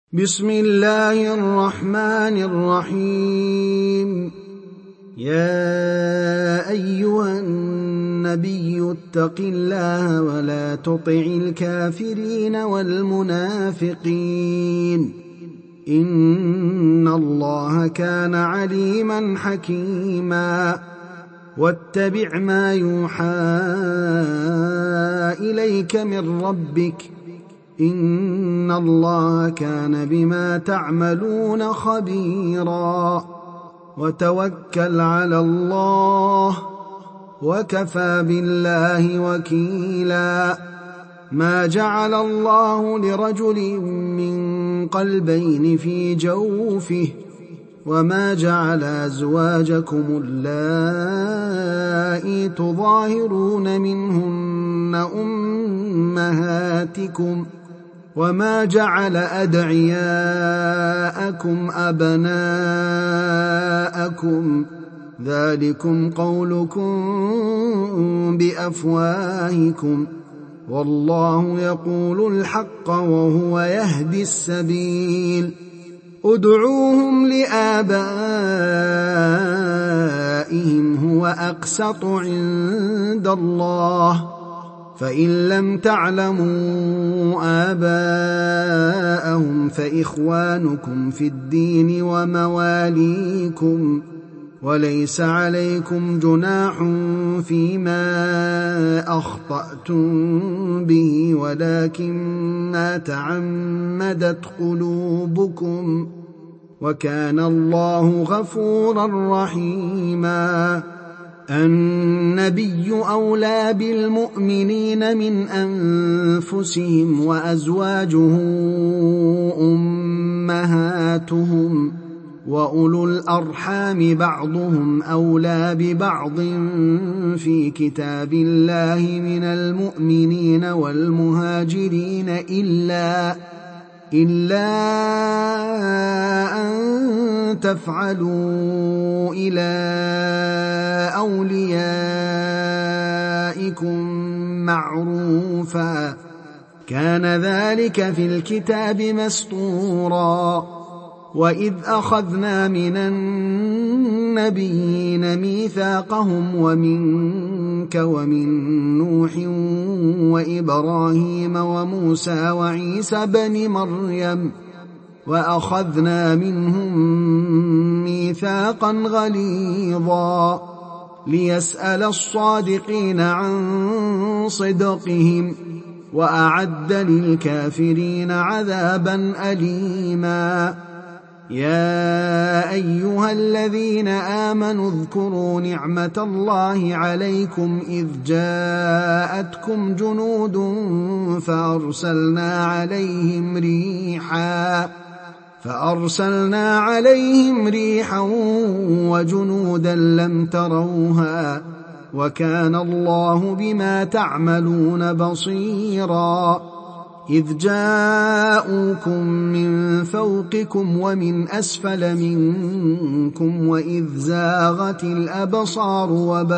بسم الله الرحمن الرحيم. يا أيها النبي اتق الله ولا تطع الكافرين والمنافقين إن الله كان عليما حكيما. واتبع ما يوحى إليك من ربك إن الله كان بما تعملون خبيرا. وتوكل على الله وكفى بالله وكيلا. ما جعل الله لرجل من قلبين في جوفه وما جعل أزواجكم اللائي تظاهرون منهن أمهاتكم وما جعل أدعياءكم أبناءكم ذلكم قولكم بأفواهكم والله يقول الحق وهو يهدي السبيل. ادعوهم لآبائهم هو أقسط عند الله فإن لم تعلموا آباءهم فإخوانكم في الدين ومواليكم وليس عليكم جناح فيما أخطأتم به ولكن ما تعمدت قلوبكم وكان الله غفورا رحيما. النبي أولى بالمؤمنين من أنفسهم وأزواجه أمهاتهم وأولو الأرحام بعضهم أولى ببعض في كتاب الله من المؤمنين والمهاجرين إلا أن تفعلوا إلى أوليائكم معروفا كان ذلك في الكتاب مسطورا. وإذ أخذنا من النبيين ميثاقهم ومنك ومن نوح وإبراهيم وموسى وعيسى بن مريم وأخذنا منهم ميثاقا غليظا ليسأل الصادقين عن صدقهم وأعد للكافرين عذابا أليما. يا أيها الذين آمنوا اذكروا نعمة الله عليكم إذ جاءتكم جنود فأرسلنا عليهم ريحا وجنودا لم تروها وكان الله بما تعملون بصيرا. إذ جاءوكم من فوقكم ومن أسفل منكم وإذ زاغت الأبصار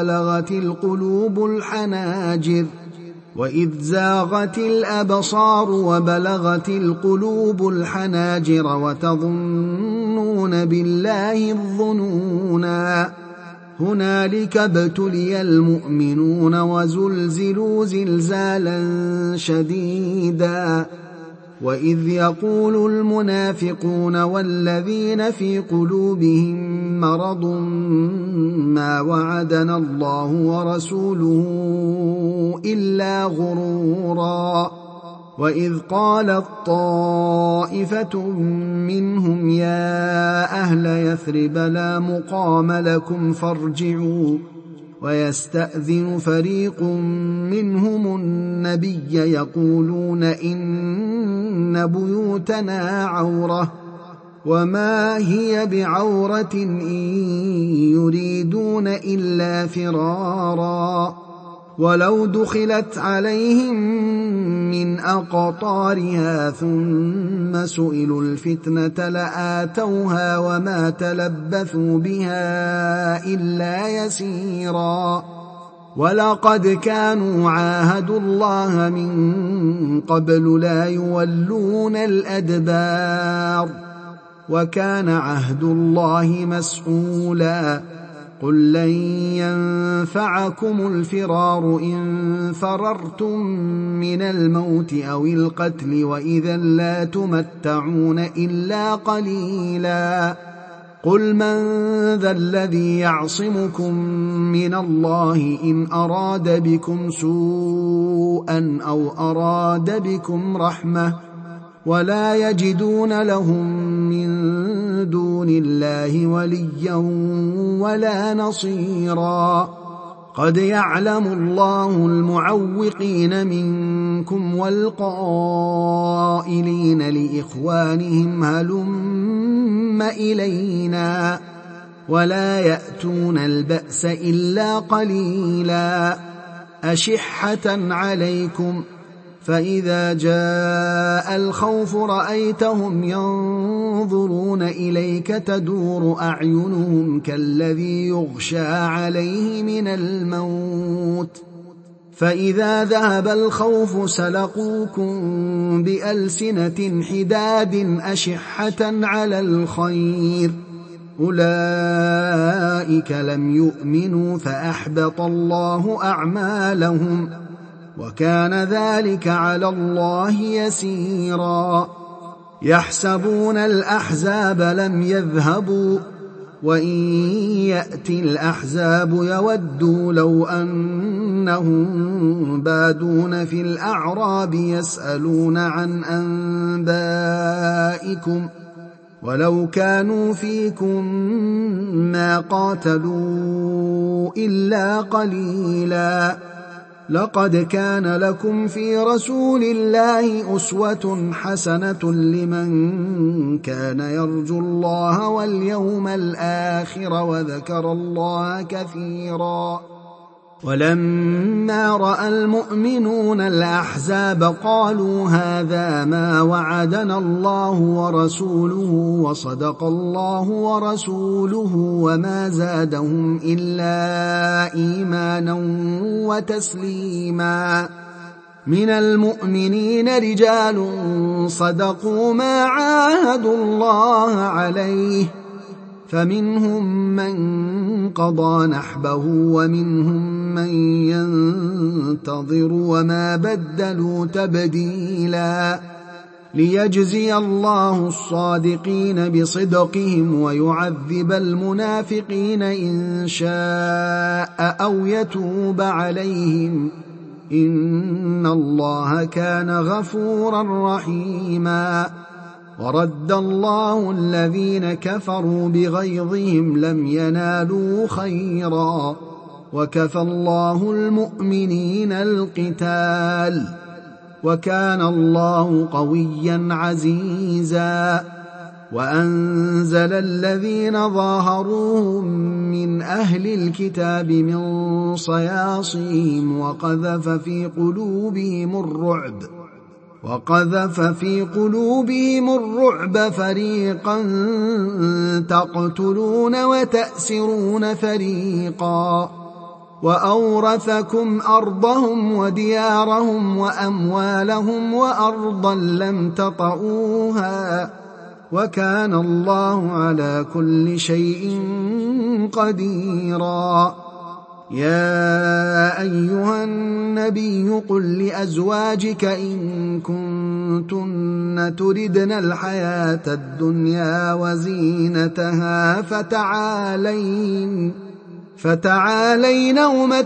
وبلغت القلوب الحناجر وتظنون بالله الظنونا. هنالك ابتلي المؤمنون وزلزلوا زلزالا شديدا. وإذ يقول المنافقون والذين في قلوبهم مرض ما وعدنا الله ورسوله إلا غرورا. وإذ قالت طائفة منهم يا أهل يثرب لا مقام لكم فارجعوا ويستأذن فريق منهم النبي يقولون إن بيوتنا عورة وما هي بعورة إن يريدون إلا فرارا. ولو دخلت عليهم من أقطارها ثم سئلوا الفتنة لآتوها وما تلبثوا بها إلا يسيرا. ولقد كانوا عاهدوا الله من قبل لا يولون الأدبار وكان عهد الله مسؤولا قل لن ينفعكم الفرار إن فررتم من الموت أو القتل وإذا لا تمتعون إلا قليلا قل من ذا الذي يعصمكم من الله إن أراد بكم سوءا أو أراد بكم رحمة ولا يجدون لهم من دون الله وليا ولا نصيرا قد يعلم الله المعوقين منكم والقائلين لإخوانهم هلم إلينا ولا يأتون البأس إلا قليلا أشحة عليكم فإذا جاء الخوف رأيتهم ينظرون إليك تدور أعينهم كالذي يغشى عليه من الموت فإذا ذهب الخوف سلقوكم بألسنة حداد أشحة على الخير أولئك لم يؤمنوا فأحبط الله أعمالهم وكان ذلك على الله يسيرا يحسبون الأحزاب لم يذهبوا وإن يأتي الأحزاب يودوا لو أنهم بادون في الأعراب يسألون عن أنبائكم ولو كانوا فيكم ما قاتلوا إلا قليلا لقد كان لكم في رسول الله أسوة حسنة لمن كان يرجو الله واليوم الآخر وذكر الله كثيرا ولما رأى المؤمنون الأحزاب قالوا هذا ما وعدنا الله ورسوله وصدق الله ورسوله وما زادهم إلا إيمانا وتسليما من المؤمنين رجال صدقوا ما عاهدوا الله عليه فمنهم من قضى نحبه ومنهم من ينتظر وما بدلوا تبديلا ليجزي الله الصادقين بصدقهم ويعذب المنافقين إن شاء أو يتوب عليهم إن الله كان غفورا رحيما ورد الله الذين كفروا بغيظهم لم ينالوا خيرا وكفى الله المؤمنين القتال وكان الله قويا عزيزا وأنزل الذين ظاهروهم من أهل الكتاب من صياصيهم وقذف في قلوبهم الرعب فريقا تقتلون وتأسرون فريقا وأورثكم أرضهم وديارهم وأموالهم وأرضا لم تطئوها وكان الله على كل شيء قديرا يا أيها النبي قل لأزواجك إن كنتن تردن الحياة الدنيا وزينتها فتعالين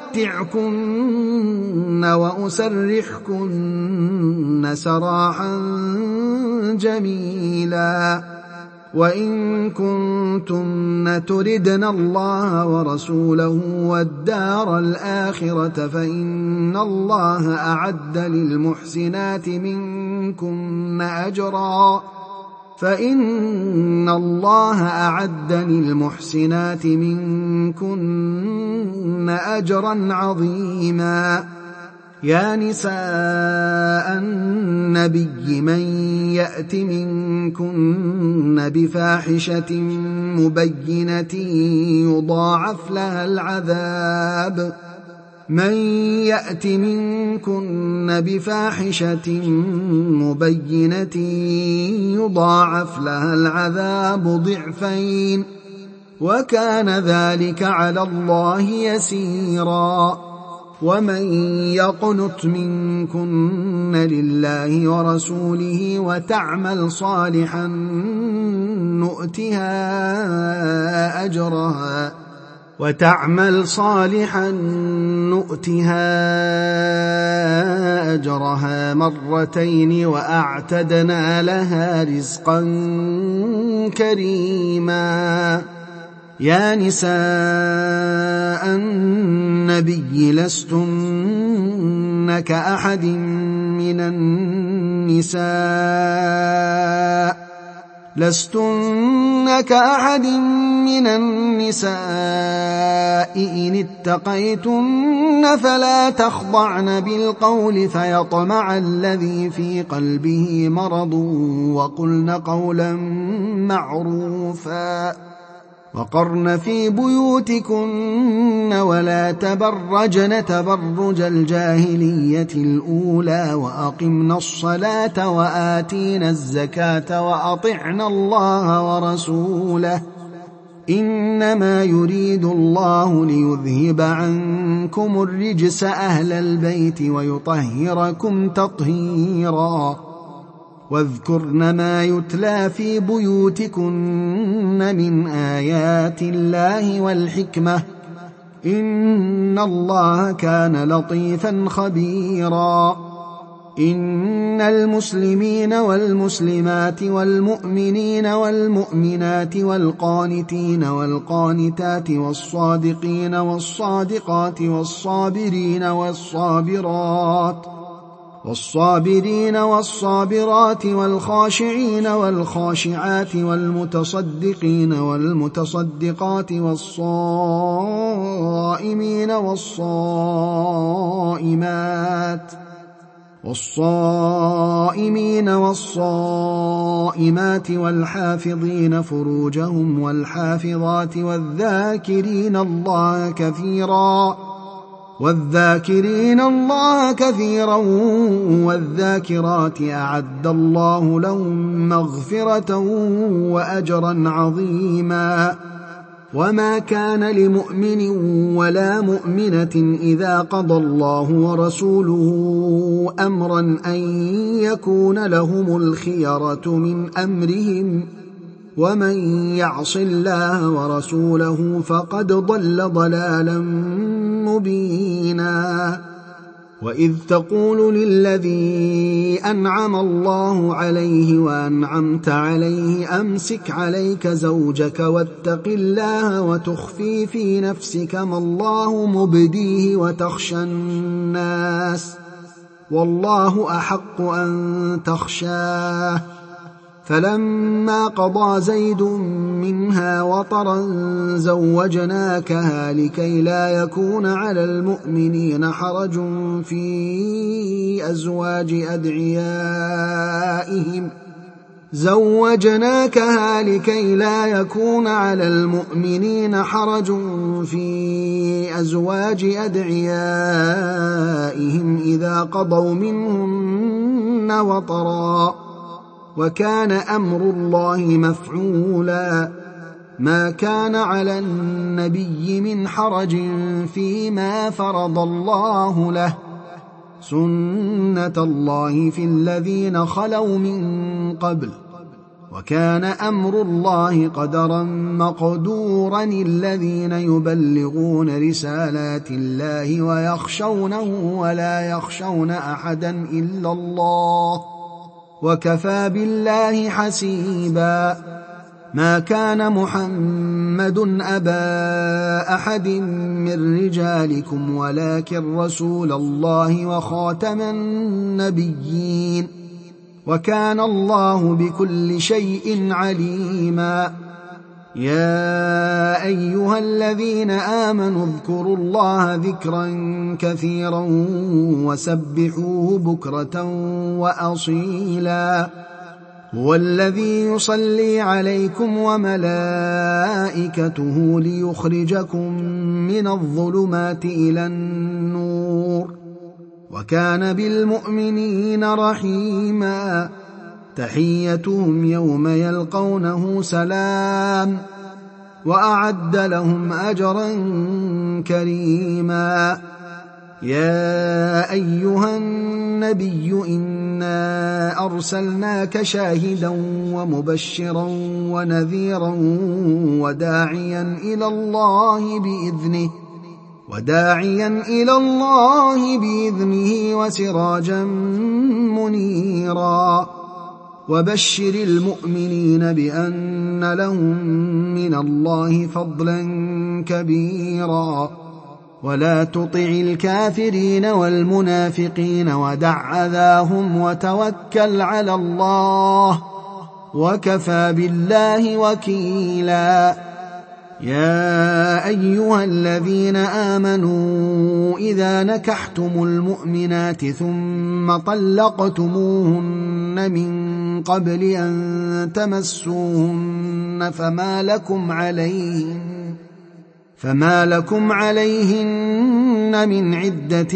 أمتعكن وأسرحكن سراحا جميلا وإن كنتن تردن الله ورسوله والدار الآخرة فإن الله أعد للمحسنات منكن أجرا عظيما يا نساء النبي من يأت منكن بفاحشة مبينة من يأت منكن بفاحشة مبينة يضاعف لها العذاب ضعفين وكان ذلك على الله يسيرا. ومن يقنت منكن لله ورسوله وتعمل صالحا نؤتها أجرها مرتين وأعتدنا لها رزقا كريما. يا نساء النبي لستن كأحد من النساء إن اتقيتن فلا تخضعن بالقول فيطمع الذي في قلبه مرض وقلن قولا معروفا. وقرن في بيوتكن ولا تبرجن تبرج الجاهلية الأولى وأقمنا الصلاة وآتينا الزكاة وأطعنا الله ورسوله إنما يريد الله ليذهب عنكم الرجس أهل البيت ويطهركم تطهيرا. واذكرن ما يتلى في بيوتكن من آيات الله والحكمة إن الله كان لطيفا خبيرا. إن المسلمين والمسلمات والمؤمنين والمؤمنات والقانتين والقانتات والصادقين والصادقات والصابرين والصابرات والخاشعين والخاشعات والمتصدقين والمتصدقات والصائمين والصائمات والحافظين فروجهم والحافظات والذاكرين الله كثيرا والذاكرات أعد الله لهم مغفرة وأجرا عظيما. وما كان لمؤمن ولا مؤمنة إذا قضى الله ورسوله أمرا أن يكون لهم الخيرة من أمرهم ومن يعص الله ورسوله فقد ضل ضلالا مبينا. وإذ تقول للذي أنعم الله عليه وأنعمت عليه أمسك عليك زوجك واتق الله وتخفي في نفسك ما الله مبديه وتخشى الناس والله أحق أن تخشاه. فلما قضى زيد منها وطرا زوجناكها لكي لا يكون على المؤمنين حرج في أزواج أدعيائهم إذا قضوا منهن وطرا وكان أمر الله مفعولا. ما كان على النبي من حرج فيما فرض الله له سنة الله في الذين خلوا من قبل وكان أمر الله قدرا مقدورا. الذين يبلغون رسالات الله ويخشونه ولا يخشون أحدا إلا الله وكفى بالله حسيبا. ما كان محمد أبا أحد من رجالكم ولكن رسول الله وخاتم النبيين وكان الله بكل شيء عليما. يا أيها الذين آمنوا اذكروا الله ذكرا كثيرا وسبحوه بكرة وأصيلا. هو الذي يصلي عليكم وملائكته ليخرجكم من الظلمات إلى النور وكان بالمؤمنين رحيما. تحيتهم يوم يلقونه سلام وأعد لهم أجرا كريما. يا أيها النبي إنا أرسلناك شاهدا ومبشرا ونذيرا وداعيا إلى الله بإذنه وسراجا منيرا. وبشر المؤمنين بأن لهم من الله فضلا كبيرا. ولا تطع الكافرين والمنافقين ودع أذاهم وتوكل على الله وكفى بالله وكيلا. يا أيها الذين آمنوا إذا نكحتم المؤمنات ثم طلقتموهن من قبل أن تمسوهن فما لكم عليهن من عدة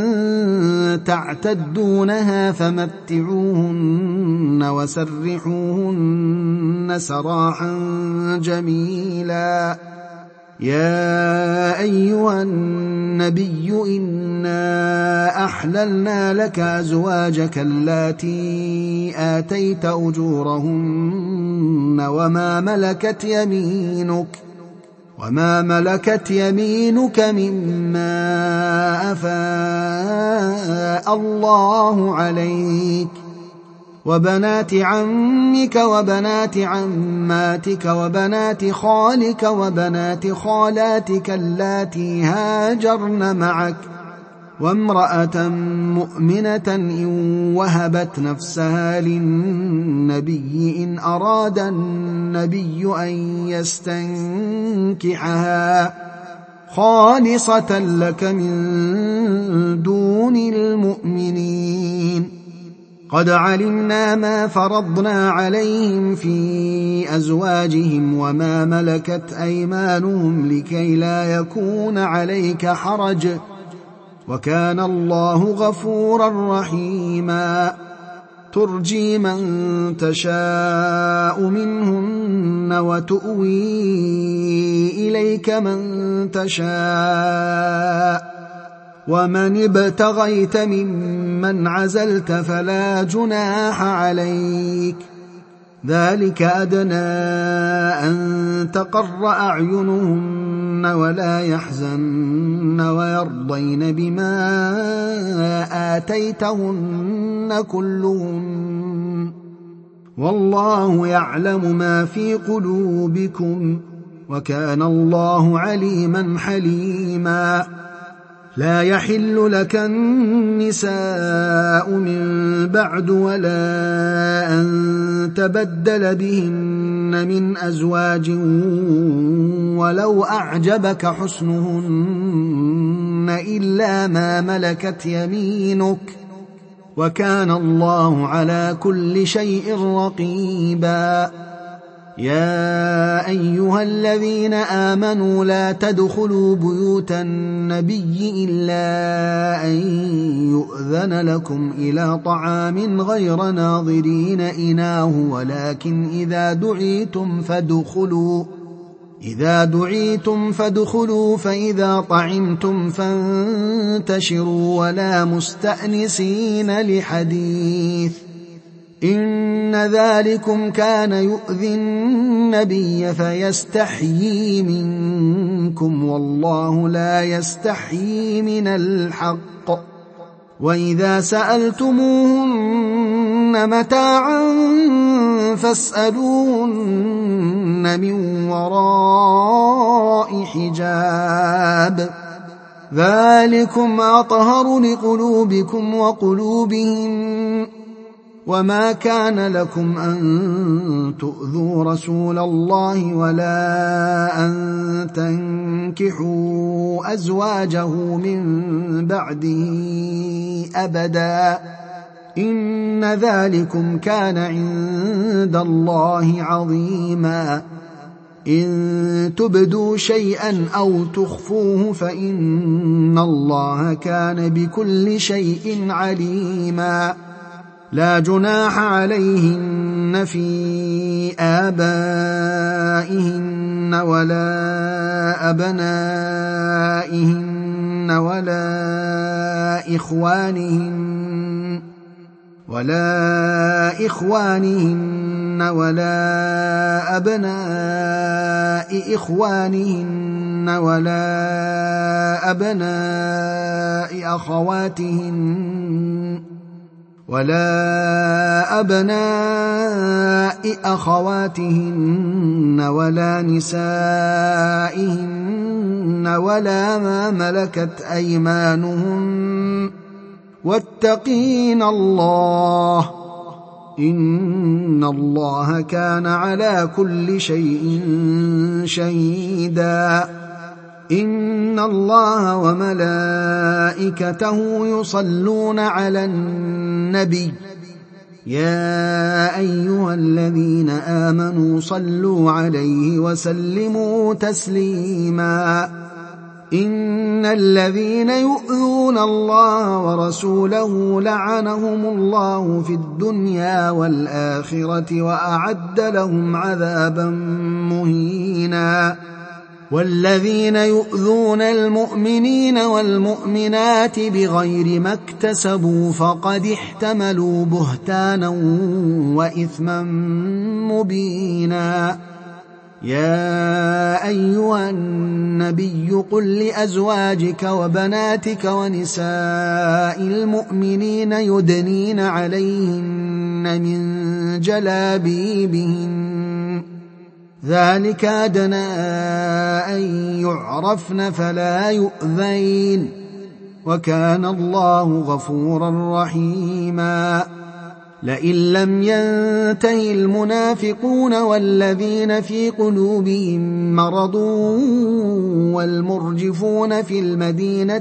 تعتدونها فمتعوهن وسرحوهن سراحا جميلا. يا أيها النبي إنا أحللنا لك أزواجك اللاتي آتيت أجورهن وما ملكت يمينك مما أفاء الله عليك، وبنات عمك وبنات عماتك وبنات خالك وبنات خالاتك اللاتي هاجرن معك، وامرأة مؤمنة إن وهبت نفسها للنبي إن أراد النبي أن يستنكحها خالصة لك من دون المؤمنين. قد علمنا ما فرضنا عليهم في أزواجهم وما ملكت أيمانهم لكي لا يكون عليك حرج، وكان الله غفورا رحيما. ترجي من تشاء منهن وتؤوي إليك من تشاء، ومن ابتغيت ممن عزلت فلا جناح عليك، ذلك أدنى أن تقر أعينهن ولا يحزن ويرضين بما آتيتهن كلهم، والله يعلم ما في قلوبكم، وكان الله عليما حليما. لا يحل لك النساء من بعد ولا أن تبدل بهن من أزواج ولو أعجبك حسنهن إلا ما ملكت يمينك، وكان الله على كل شيء رقيبا. يا أيها الذين آمنوا لا تدخلوا بيوت النبي إلا أن يؤذن لكم إلى طعام غير ناظرين إناه، ولكن إذا دعيتم فادخلوا، فإذا طعمتم فانتشروا ولا مستأنسين لحديث، إن ذلكم كان يؤذي النبي فيستحيي منكم، والله لا يستحيي من الحق. وإذا سألتموهن متاعا فاسألوهن من وراء حجاب، ذلكم أطهر لقلوبكم وقلوبهم. وما كان لكم أن تؤذوا رسول الله ولا أن تنكحوا أزواجه من بعده أبدا، إن ذلكم كان عند الله عظيما. إن تبدوا شيئا أو تخفوه فإن الله كان بكل شيء عليما لا جناح عليهن في آبائهن ولا أبنائهن ولا إخوانهن ولا أبناء إخوانهن ولا أبناء أخواتهن ولا نسائهن ولا ما ملكت أيمانهن واتقين الله إن الله كان على كل شيء شهيدا إن الله وملائكته يصلون على النبي يا أيها الذين آمنوا صلوا عليه وسلموا تسليما إن الذين يؤذون الله ورسوله لعنهم الله في الدنيا والآخرة وأعد لهم عذابا مهينا والذين يؤذون المؤمنين والمؤمنات بغير ما اكتسبوا فقد احتملوا بهتانا وإثما مبينا يا أيها النبي قل لأزواجك وبناتك ونساء المؤمنين يدنين عليهن من جلابيبهن ذلك أدنى أن يعرفن فلا يؤذين وكان الله غفورا رحيما لئن لم ينته المنافقون والذين في قلوبهم مرض والمرجفون في المدينة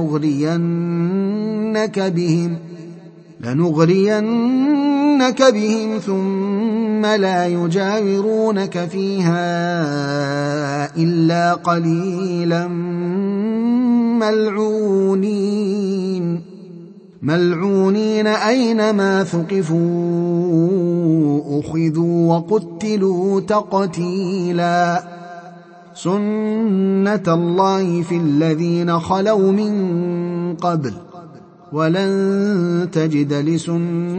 لنغرينك بهم ثم لا يجاورونك فيها إلا قليلا ملعونين أينما ثقفوا أخذوا وقتلوا تقتيلا سنة الله في الذين خلوا من قبل ولن تجد لسنة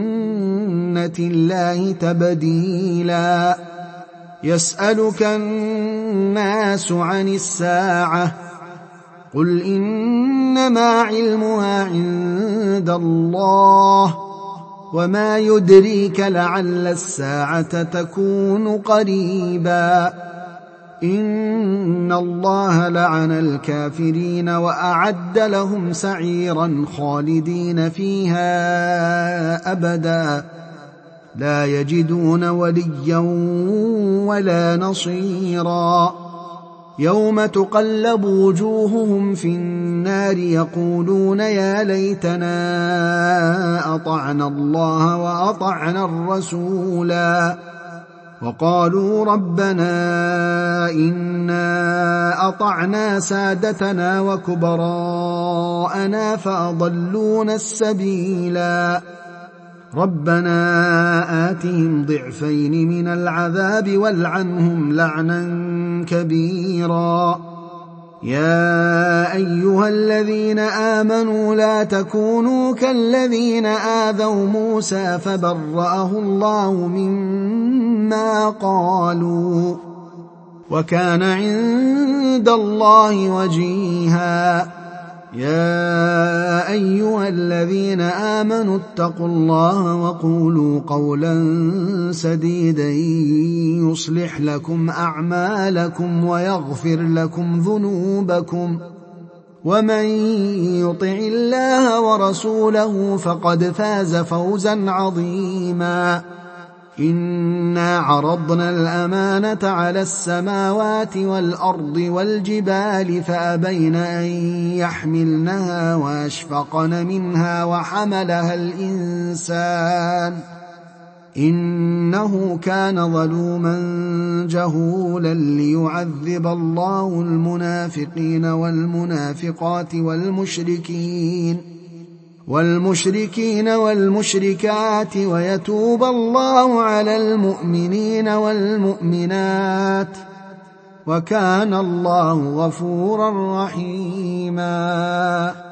الله تبديلا يسألك الناس عن الساعة قل إنما علمها عند الله وما يدريك لعل الساعة تكون قريبا إن الله لعن الكافرين وأعد لهم سعيرا خالدين فيها أبدا لا يجدون وليا ولا نصيرا يوم تقلب وجوههم في النار يقولون يا ليتنا أطعنا الله وأطعنا الرسولا وقالوا ربنا إنا أطعنا سادتنا وكبراءنا فأضلونا السبيلا ربنا آتهم ضعفين من العذاب والعنهم لعنا كبيرا يا أيها الذين آمنوا لا تكونوا كالذين آذوا موسى فبرأه الله مما قالوا وكان عند الله وجيها يا أيها الذين آمنوا اتقوا الله وقولوا قولا سديدا يصلح لكم أعمالكم ويغفر لكم ذنوبكم ومن يطع الله ورسوله فقد فاز فوزا عظيما إنا عرضنا الأمانة على السماوات والأرض والجبال فأبين أن يحملنها وأشفقن منها وحملها الإنسان إنه كان ظلوما جهولا ليعذب الله المنافقين والمنافقات والمشركين والمشركات ويتوب الله على المؤمنين والمؤمنات وكان الله غفورا رحيما.